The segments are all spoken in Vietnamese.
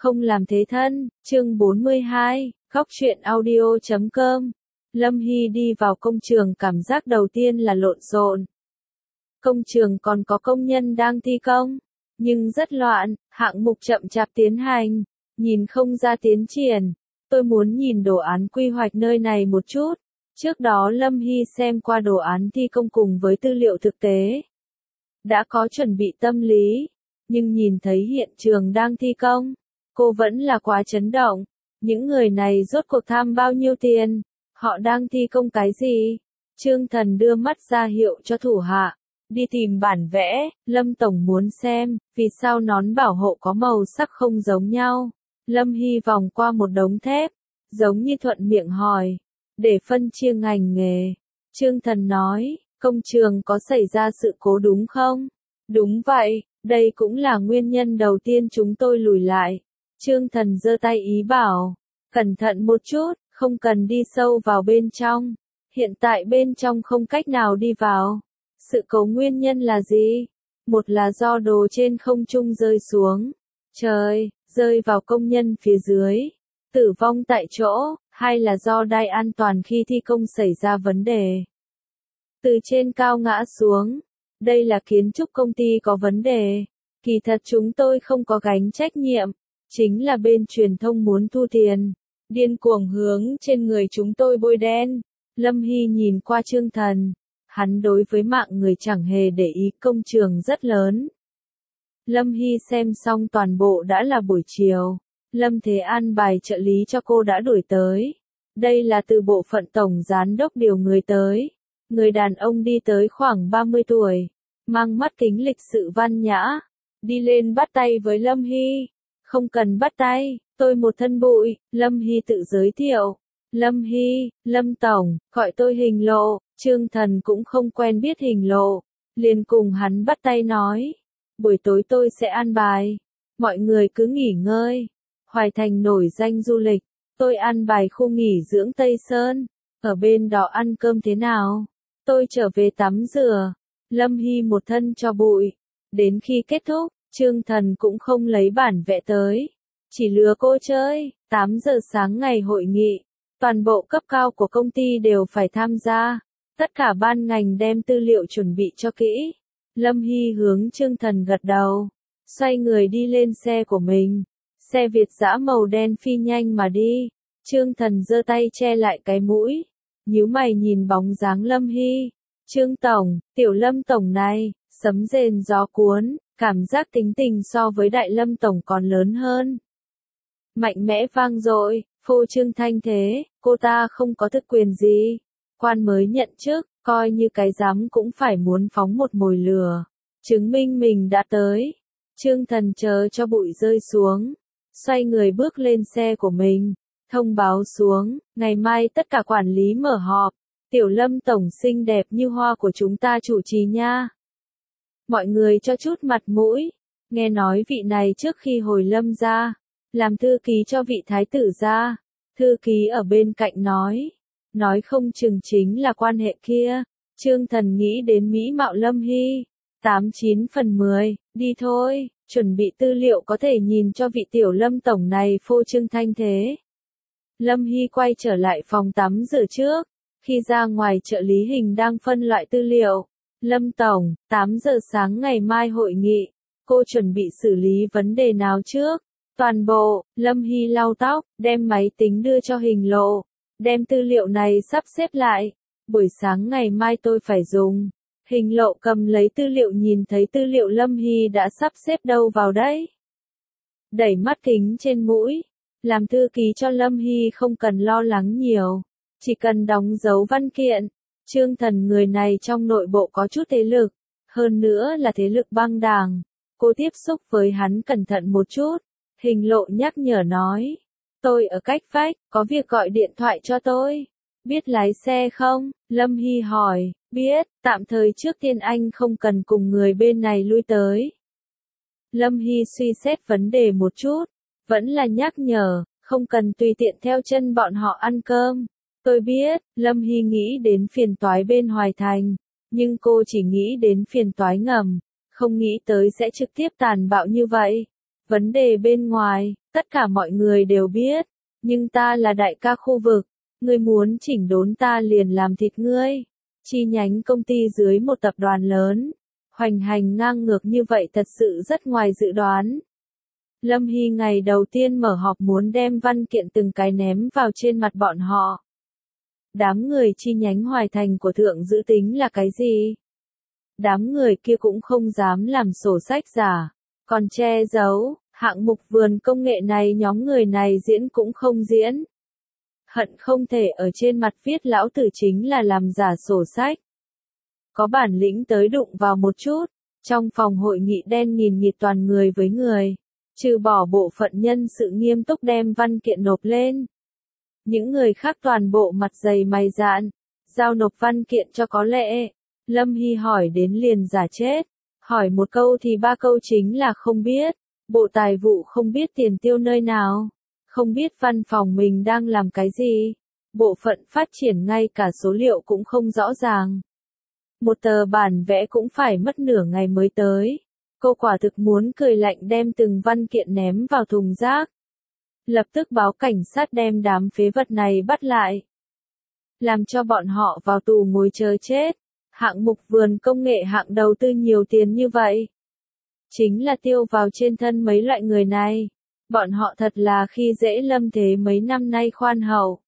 Không làm thế thân, chương 42, góc truyện audio.com. Lâm Hy đi vào công trường, cảm giác đầu tiên là lộn xộn. Công trường còn có công nhân đang thi công, nhưng rất loạn, hạng mục chậm chạp tiến hành, nhìn không ra tiến triển. Tôi muốn nhìn đồ án quy hoạch nơi này một chút. Trước đó Lâm Hy xem qua đồ án thi công cùng với tư liệu thực tế. Đã có chuẩn bị tâm lý, nhưng nhìn thấy hiện trường đang thi công, cô vẫn là quá chấn động. Những người này rốt cuộc tham bao nhiêu tiền? Họ đang thi công cái gì? Trương Thần đưa mắt ra hiệu cho thủ hạ. Đi tìm bản vẽ, Lâm Tổng muốn xem, vì sao nón bảo hộ có màu sắc không giống nhau. Lâm Hy vòng qua một đống thép, giống như thuận miệng hỏi. Để phân chia ngành nghề. Trương Thần nói, công trường có xảy ra sự cố đúng không? Đúng vậy, đây cũng là nguyên nhân đầu tiên chúng tôi lùi lại. Trương Thần giơ tay ý bảo, cẩn thận một chút, không cần đi sâu vào bên trong. Hiện tại bên trong không cách nào đi vào. Sự cố nguyên nhân là gì? Một là do đồ trên không trung rơi xuống. Trời, rơi vào công nhân phía dưới. Tử vong tại chỗ. Hai là do đai an toàn khi thi công xảy ra vấn đề. Từ trên cao ngã xuống. Đây là kiến trúc công ty có vấn đề. Kỳ thật chúng tôi không có gánh trách nhiệm. Chính là bên truyền thông muốn thu tiền. Điên cuồng hướng trên người chúng tôi bôi đen. Lâm Hy nhìn qua Trương Thần. Hắn đối với mạng người chẳng hề để ý, công trường rất lớn. Lâm Hy xem xong toàn bộ đã là buổi chiều. Lâm Thế An bài trợ lý cho cô đã đuổi tới. Đây là từ bộ phận tổng giám đốc điều người tới. Người đàn ông đi tới khoảng 30 tuổi. Mang mắt kính lịch sự văn nhã. Đi lên bắt tay với Lâm Hy. Không cần bắt tay, tôi một thân bụi. Lâm Hy tự giới thiệu. Lâm Hy, Lâm Tổng, gọi tôi Hình Lộ. Trương Thần cũng không quen biết Hình Lộ. Liền cùng hắn bắt tay nói. Buổi tối tôi sẽ an bài. Mọi người cứ nghỉ ngơi. Hoài Thành nổi danh du lịch. Tôi an bài khu nghỉ dưỡng Tây Sơn. Ở bên đó ăn cơm thế nào? Tôi trở về tắm rửa. Lâm Hy một thân cho bụi. Đến khi kết thúc, Trương Thần cũng không lấy bản vẽ tới. Chỉ lừa cô chơi. 8 giờ sáng ngày hội nghị. Toàn bộ cấp cao của công ty đều phải tham gia. Tất cả ban ngành đem tư liệu chuẩn bị cho kỹ. Lâm Hy hướng Trương Thần gật đầu. Xoay người đi lên xe của mình. Xe Việt dã màu đen phi nhanh mà đi. Trương Thần giơ tay che lại cái mũi. Nhíu mày nhìn bóng dáng Lâm Hy. Trương Tổng, tiểu Lâm Tổng này, sấm rền gió cuốn, cảm giác tính tình so với đại Lâm Tổng còn lớn hơn. Mạnh mẽ vang dội, phô trương thanh thế, cô ta không có thực quyền gì. Quan mới nhận chức, coi như cái giám cũng phải muốn phóng một mồi lửa. Chứng minh mình đã tới. Trương Thần chờ cho bụi rơi xuống. Xoay người bước lên xe của mình. Thông báo xuống, ngày mai tất cả quản lý mở họp. Tiểu Lâm Tổng xinh đẹp như hoa của chúng ta chủ trì nha. Mọi người cho chút mặt mũi. Nghe nói vị này trước khi hồi Lâm ra, làm thư ký cho vị thái tử gia. Thư ký ở bên cạnh nói không chừng chính là quan hệ kia. Trương Thần nghĩ đến mỹ mạo Lâm Hy. 89 phần 10, đi thôi, chuẩn bị tư liệu có thể nhìn cho vị tiểu Lâm Tổng này phô trương thanh thế. Lâm Hy quay trở lại phòng tắm rửa trước. Khi ra ngoài trợ lý Hình đang phân loại tư liệu. Lâm Tổng, 8 giờ sáng ngày mai hội nghị. Cô chuẩn bị xử lý vấn đề nào trước? Toàn bộ. Lâm Hy lau tóc, đem máy tính đưa cho Hình Lộ. Đem tư liệu này sắp xếp lại. Buổi sáng ngày mai tôi phải dùng. Hình Lộ cầm lấy tư liệu, nhìn thấy tư liệu Lâm Hy đã sắp xếp đâu vào đấy. Đẩy mắt kính trên mũi. Làm thư ký cho Lâm Hy không cần lo lắng nhiều. Chỉ cần đóng dấu văn kiện. Trương Thần người này trong nội bộ có chút thế lực. Hơn nữa là thế lực băng đảng. Cô tiếp xúc với hắn cẩn thận một chút. Hình Lộ nhắc nhở nói. Tôi ở cách vách, có việc gọi điện thoại cho tôi. Biết lái xe không? Lâm Hy hỏi. Biết, tạm thời trước tiên anh không cần cùng người bên này lui tới. Lâm Hy suy xét vấn đề một chút. Vẫn là nhắc nhở, không cần tùy tiện theo chân bọn họ ăn cơm. Tôi biết, Lâm Hy nghĩ đến phiền toái bên Hoài Thành. Nhưng cô chỉ nghĩ đến phiền toái ngầm. Không nghĩ tới sẽ trực tiếp tàn bạo như vậy. Vấn đề bên ngoài, Tất cả mọi người đều biết, nhưng ta là đại ca khu vực, ngươi muốn chỉnh đốn ta liền làm thịt ngươi. Chi nhánh công ty dưới một tập đoàn lớn, hoành hành ngang ngược như vậy thật sự rất ngoài dự đoán. Lâm Hy ngày đầu tiên mở họp muốn đem văn kiện từng cái ném vào trên mặt bọn họ. Đám người chi nhánh Hoài Thành của Thượng Dữ tính là cái gì? Đám người kia cũng không dám làm sổ sách giả, còn che giấu, hạng mục vườn công nghệ này nhóm người này diễn cũng không diễn. Hận không thể ở trên mặt viết lão tử chính là làm giả sổ sách. Có bản lĩnh tới đụng vào một chút, trong phòng hội nghị đen nghìn nghịt toàn người với người, trừ bỏ bộ phận nhân sự nghiêm túc đem văn kiện nộp lên. Những người khác toàn bộ mặt dày mày dạn, giao nộp văn kiện cho có lệ. Lâm Hy hỏi đến liền giả chết, hỏi một câu thì ba câu chính là không biết, bộ tài vụ không biết tiền tiêu nơi nào, không biết văn phòng mình đang làm cái gì, bộ phận phát triển ngay cả số liệu cũng không rõ ràng. Một tờ bản vẽ cũng phải mất nửa ngày mới tới. Cô quả thực muốn cười lạnh đem từng văn kiện ném vào thùng rác. Lập tức báo cảnh sát đem đám phế vật này bắt lại. Làm cho bọn họ vào tù ngồi chờ chết. Hạng mục vườn công nghệ hạng đầu tư nhiều tiền như vậy. Chính là tiêu vào trên thân mấy loại người này. Bọn họ thật là khi dễ Lâm Thế mấy năm nay khoan hậu.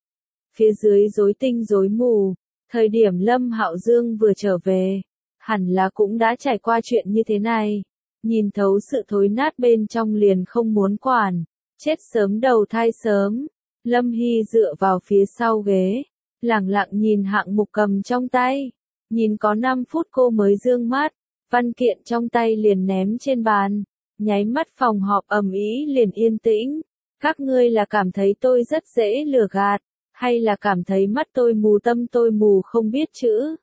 Phía dưới rối tinh rối mù. Thời điểm Lâm Hạo Dương vừa trở về, hẳn là cũng đã trải qua chuyện như thế này. Nhìn thấu sự thối nát bên trong liền không muốn quản. Chết sớm đầu thai sớm. Lâm Hy dựa vào phía sau ghế, lẳng lặng nhìn hạng mục cầm trong tay. Nhìn có 5 phút cô mới dương mắt, văn kiện trong tay liền ném trên bàn. Nháy mắt phòng họp ầm ĩ liền yên tĩnh. Các ngươi là cảm thấy tôi rất dễ lừa gạt, hay là cảm thấy mắt tôi mù tâm tôi mù không biết chữ?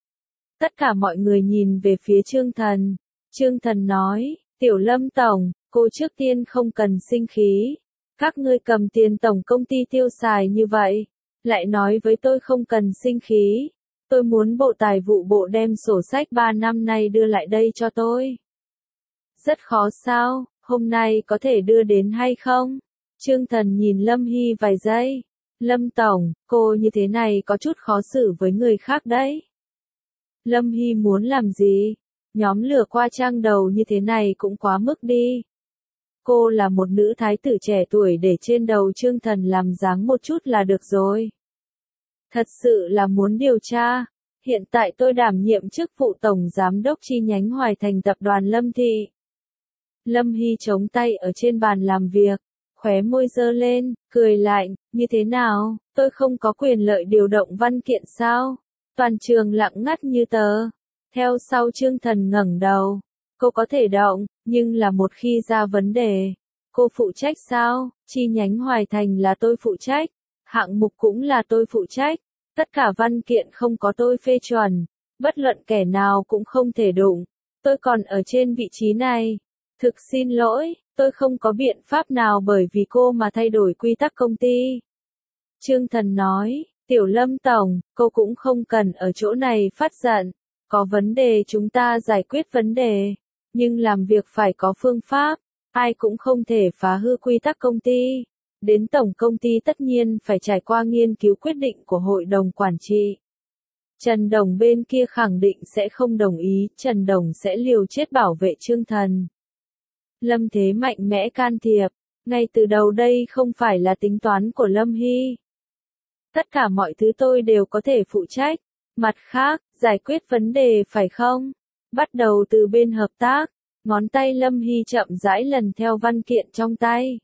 Tất cả mọi người nhìn về phía Trương Thần. Trương Thần nói, Tiểu Lâm Tổng, cô trước tiên không cần sinh khí. Các ngươi cầm tiền tổng công ty tiêu xài như vậy, lại nói với tôi không cần sinh khí. Tôi muốn bộ tài vụ bộ đem sổ sách 3 năm nay đưa lại đây cho tôi. Rất khó sao, hôm nay có thể đưa đến hay không? Trương Thần nhìn Lâm Hy vài giây. Lâm Tổng, cô như thế này có chút khó xử với người khác đấy. Lâm Hy muốn làm gì? Nhóm lừa qua trang đầu như thế này cũng quá mức đi. Cô là một nữ thái tử trẻ tuổi để trên đầu Trương Thần làm dáng một chút là được rồi. Thật sự là muốn điều tra. Hiện tại tôi đảm nhiệm chức vụ tổng giám đốc chi nhánh Hoài Thành tập đoàn Lâm Thị. Lâm Hy chống tay ở trên bàn làm việc, khóe môi giơ lên, cười lạnh, như thế nào, tôi không có quyền lợi điều động văn kiện sao? Toàn trường lặng ngắt như tờ. Theo sau Trương Thần ngẩng đầu, cô có thể động, nhưng là một khi ra vấn đề, cô phụ trách sao? Chi nhánh Hoài Thành là tôi phụ trách, hạng mục cũng là tôi phụ trách, tất cả văn kiện không có tôi phê chuẩn, bất luận kẻ nào cũng không thể đụng, tôi còn ở trên vị trí này. Thực xin lỗi, tôi không có biện pháp nào bởi vì cô mà thay đổi quy tắc công ty. Trương Thần nói, Tiểu Lâm Tổng, cô cũng không cần ở chỗ này phát giận, có vấn đề chúng ta giải quyết vấn đề, nhưng làm việc phải có phương pháp, ai cũng không thể phá hư quy tắc công ty. Đến tổng công ty tất nhiên phải trải qua nghiên cứu quyết định của hội đồng quản trị. Trần Đồng bên kia khẳng định sẽ không đồng ý, Trần Đồng sẽ liều chết bảo vệ Trương Thần. Lâm Thế mạnh mẽ can thiệp, ngay từ đầu đây không phải là tính toán của Lâm Hy. Tất cả mọi thứ tôi đều có thể phụ trách, mặt khác, giải quyết vấn đề phải không? Bắt đầu từ bên hợp tác, ngón tay Lâm Hy chậm rãi lần theo văn kiện trong tay.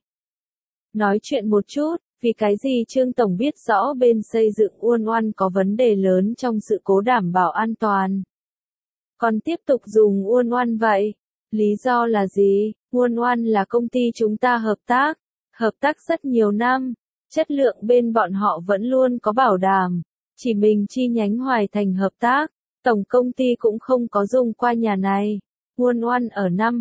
Nói chuyện một chút, vì cái gì Trương Tổng biết rõ bên xây dựng Uôn Oan có vấn đề lớn trong sự cố đảm bảo an toàn. Còn tiếp tục dùng Uôn Oan vậy? Lý do là gì? Uôn Oan là công ty chúng ta hợp tác rất nhiều năm, chất lượng bên bọn họ vẫn luôn có bảo đảm. Chỉ mình chi nhánh Hoài Thành hợp tác, tổng công ty cũng không có dùng qua nhà này. Uôn Oan ở năm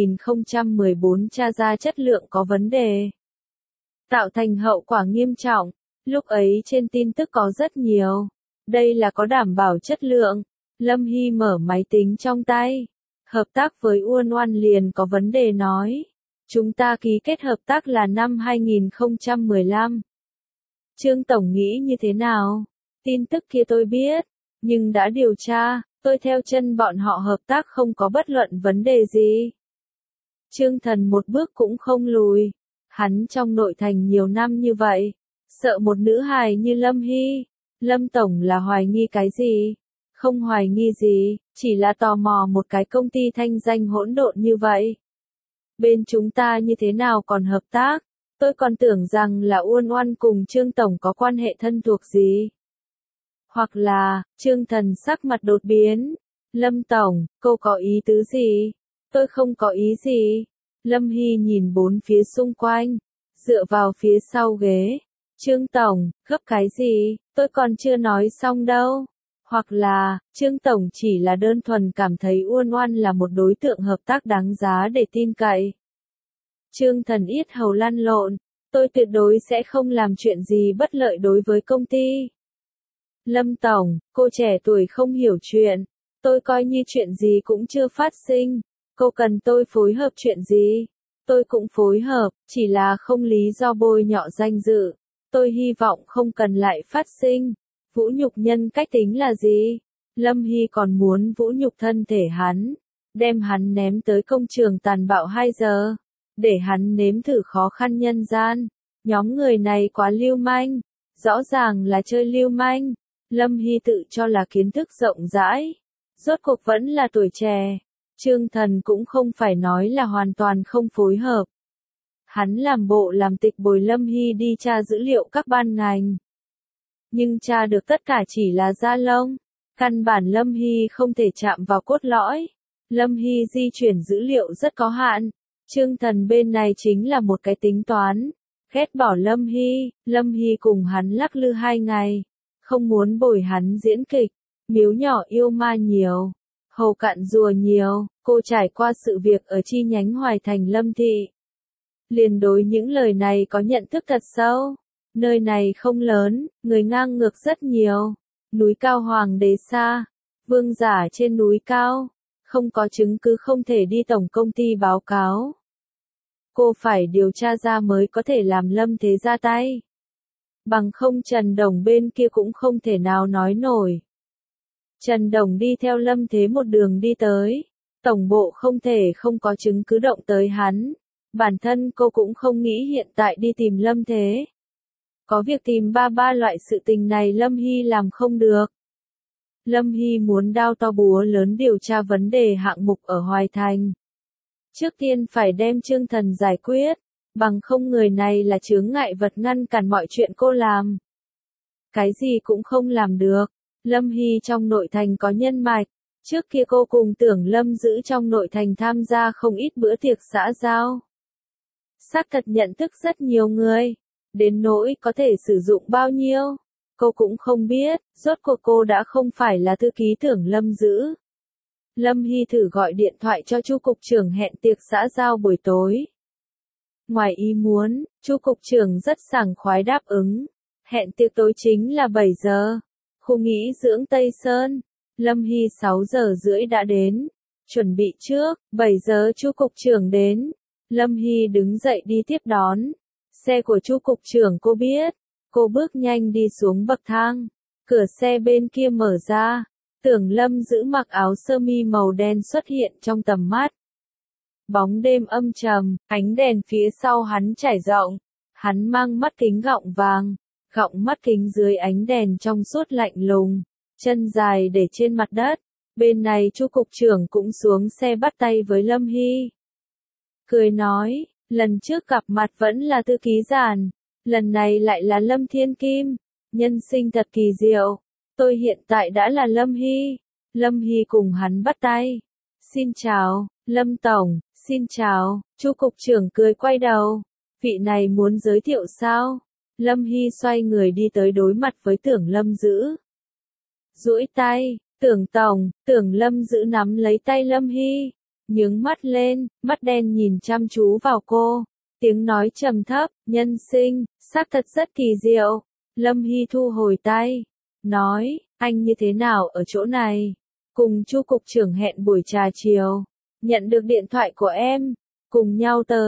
2014 tra ra chất lượng có vấn đề, tạo thành hậu quả nghiêm trọng. Lúc ấy trên tin tức có rất nhiều. Đây là có đảm bảo chất lượng. Lâm Hy mở máy tính trong tay. Hợp tác với Uôn Oan liền có vấn đề nói. Chúng ta ký kết hợp tác là năm 2015. Trương Tổng nghĩ như thế nào? Tin tức kia tôi biết, nhưng đã điều tra, tôi theo chân bọn họ hợp tác không có bất luận vấn đề gì. Trương Thần một bước cũng không lùi. Hắn trong nội thành nhiều năm như vậy, sợ một nữ hài như Lâm Hy. Lâm Tổng là hoài nghi cái gì? Không hoài nghi gì, chỉ là tò mò một cái công ty thanh danh hỗn độn như vậy. Bên chúng ta như thế nào còn hợp tác? Tôi còn tưởng rằng là Uôn Oan cùng Trương Tổng có quan hệ thân thuộc gì. Hoặc là, Trương Thần sắc mặt đột biến. Lâm Tổng, cô có ý tứ gì? Tôi không có ý gì. Lâm Hy nhìn bốn phía xung quanh, dựa vào phía sau ghế. Trương Tổng, gấp cái gì? Tôi còn chưa nói xong đâu. Hoặc là, Trương Tổng chỉ là đơn thuần cảm thấy Uôn Oan là một đối tượng hợp tác đáng giá để tin cậy. Trương Thần yết hầu lăn lộn, tôi tuyệt đối sẽ không làm chuyện gì bất lợi đối với công ty. Lâm Tổng, cô trẻ tuổi không hiểu chuyện, tôi coi như chuyện gì cũng chưa phát sinh, cô cần tôi phối hợp chuyện gì? Tôi cũng phối hợp, chỉ là không lý do bôi nhọ danh dự, tôi hy vọng không cần lại phát sinh. Vũ nhục nhân cách tính là gì? Lâm Hy còn muốn vũ nhục thân thể hắn, đem hắn ném tới công trường tàn bạo 2 giờ, để hắn nếm thử khó khăn nhân gian. Nhóm người này quá lưu manh, rõ ràng là chơi lưu manh. Lâm Hy tự cho là kiến thức rộng rãi, rốt cuộc vẫn là tuổi trẻ. Trương Thần cũng không phải nói là hoàn toàn không phối hợp. Hắn làm bộ làm tịch bồi Lâm Hy đi tra dữ liệu các ban ngành. Nhưng tra được tất cả chỉ là da lông. Căn bản Lâm Hy không thể chạm vào cốt lõi. Lâm Hy di chuyển dữ liệu rất có hạn. Trương Thần bên này chính là một cái tính toán. Ghét bỏ Lâm Hy cùng hắn lắc lư 2 ngày. Không muốn bồi hắn diễn kịch. Miếu nhỏ yêu ma nhiều. Hầu cạn rùa nhiều. Cô trải qua sự việc ở chi nhánh Hoài Thành Lâm Thị. Liền đối những lời này có nhận thức thật sâu. Nơi này không lớn, người ngang ngược rất nhiều. Núi cao hoàng đế xa, vương giả trên núi cao, không có chứng cứ không thể đi tổng công ty báo cáo. Cô phải điều tra ra mới có thể làm Lâm Thế ra tay. Bằng không Trần Đồng bên kia cũng không thể nào nói nổi. Trần Đồng đi theo Lâm Thế một đường đi tới, tổng bộ không thể không có chứng cứ động tới hắn. Bản thân cô cũng không nghĩ hiện tại đi tìm Lâm Thế. Có việc tìm ba loại sự tình này Lâm Hy làm không được. Lâm Hy muốn đao to búa lớn điều tra vấn đề hạng mục ở Hoài Thành. Trước tiên phải đem Trương Thần giải quyết, bằng không người này là chướng ngại vật ngăn cản mọi chuyện cô làm. Cái gì cũng không làm được. Lâm Hy trong nội thành có nhân mạch, trước kia cô cùng Tưởng Lâm giữ trong nội thành tham gia không ít bữa tiệc xã giao. Xác thật nhận thức rất nhiều người. Đến nỗi có thể sử dụng bao nhiêu, cô cũng không biết, rốt cuộc cô đã không phải là thư ký Tưởng Lâm giữ. Lâm Hy thử gọi điện thoại cho Chu cục trưởng hẹn tiệc xã giao buổi tối. Ngoài ý muốn, Chu cục trưởng rất sảng khoái đáp ứng. Hẹn tiệc tối chính là 7 giờ. Khu nghỉ dưỡng Tây Sơn. Lâm Hy 6 giờ rưỡi đã đến. Chuẩn bị trước, 7 giờ Chu cục trưởng đến. Lâm Hy đứng dậy đi tiếp đón. Xe của Chu cục trưởng cô biết. Cô bước nhanh đi xuống bậc thang. Cửa xe bên kia mở ra. Tưởng Lâm giữ mặc áo sơ mi màu đen xuất hiện trong tầm mắt. Bóng đêm âm trầm, ánh đèn phía sau hắn trải rộng. Hắn mang mắt kính gọng vàng. Gọng mắt kính dưới ánh đèn trong suốt lạnh lùng. Chân dài để trên mặt đất. Bên này Chu cục trưởng cũng xuống xe bắt tay với Lâm Hy. Cười nói, lần trước gặp mặt vẫn là thư ký Giản. Lần này lại là Lâm Thiên Kim. Nhân sinh thật kỳ diệu. Tôi hiện tại đã là Lâm Hy. Lâm Hy cùng hắn bắt tay. Xin chào, Lâm Tổng, xin chào. Chu cục trưởng cười quay đầu. Vị này muốn giới thiệu sao? Lâm Hy xoay người đi tới đối mặt với Tưởng Lâm giữ. Duỗi tay, Tưởng Tổng, Tưởng Lâm giữ nắm lấy tay Lâm Hy. Nhướng mắt lên, mắt đen nhìn chăm chú vào cô. Tiếng nói trầm thấp, nhân sinh, xác thật rất kỳ diệu. Lâm Hy thu hồi tay. Nói, anh như thế nào ở chỗ này? Cùng Chu cục trưởng hẹn buổi trà chiều. Nhận được điện thoại của em. Cùng nhau tới.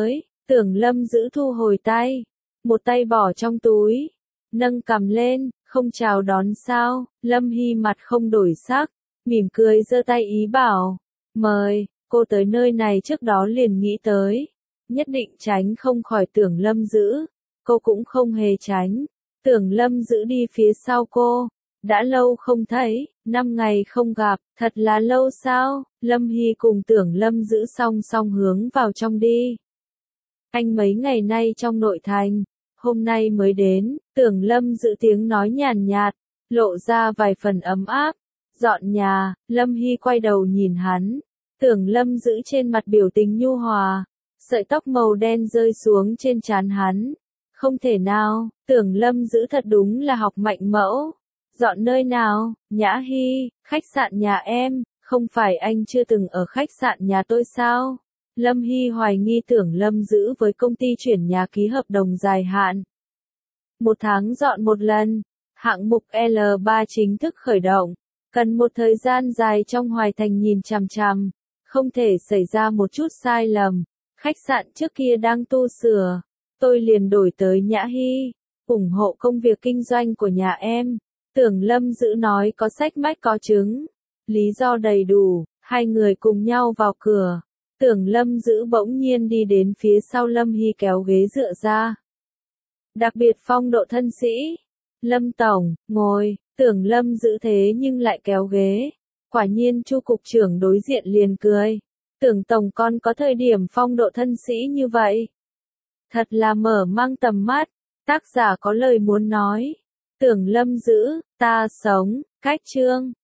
Tưởng Lâm giữ thu hồi tay, một tay bỏ trong túi, nâng cằm lên, không chào đón sao? Lâm Hy mặt không đổi sắc, mỉm cười giơ tay ý bảo, mời. Cô tới nơi này trước đó liền nghĩ tới, nhất định tránh không khỏi Tưởng Lâm giữ, cô cũng không hề tránh. Tưởng Lâm giữ đi phía sau cô, đã lâu không thấy, 5 ngày không gặp, thật là lâu sao? Lâm Hy cùng Tưởng Lâm giữ song song hướng vào trong đi. Anh mấy ngày nay trong nội thành, hôm nay mới đến. Tưởng Lâm giữ tiếng nói nhàn nhạt, lộ ra vài phần ấm áp. Dọn nhà. Lâm Hy quay đầu nhìn hắn. Tưởng Lâm giữ trên mặt biểu tình nhu hòa, sợi tóc màu đen rơi xuống trên trán hắn. Không thể nào, Tưởng Lâm giữ thật đúng là học mạnh mẫu. Dọn nơi nào? Nhã Hy, khách sạn nhà em. Không phải anh chưa từng ở khách sạn nhà tôi sao? Lâm Hy hoài nghi Tưởng Lâm giữ với công ty chuyển nhà ký hợp đồng dài hạn. 1 tháng dọn một lần, hạng mục L3 chính thức khởi động. Cần một thời gian dài trong Hoài Thành nhìn chằm chằm, không thể xảy ra một chút sai lầm. Khách sạn trước kia đang tu sửa, tôi liền đổi tới Nhã Hy, ủng hộ công việc kinh doanh của nhà em. Tưởng Lâm giữ nói có sách mách có chứng, lý do đầy đủ, hai người cùng nhau vào cửa. Tưởng Lâm giữ bỗng nhiên đi đến phía sau Lâm Hy kéo ghế dựa ra. Đặc biệt phong độ thân sĩ. Lâm tổng, ngồi. Tưởng Lâm giữ thế nhưng lại kéo ghế. Quả nhiên Chu cục trưởng đối diện liền cười. Tưởng tổng con có thời điểm phong độ thân sĩ như vậy. Thật là mở mang tầm mắt. Tác giả có lời muốn nói. Tưởng Lâm giữ, ta sống, cách chương.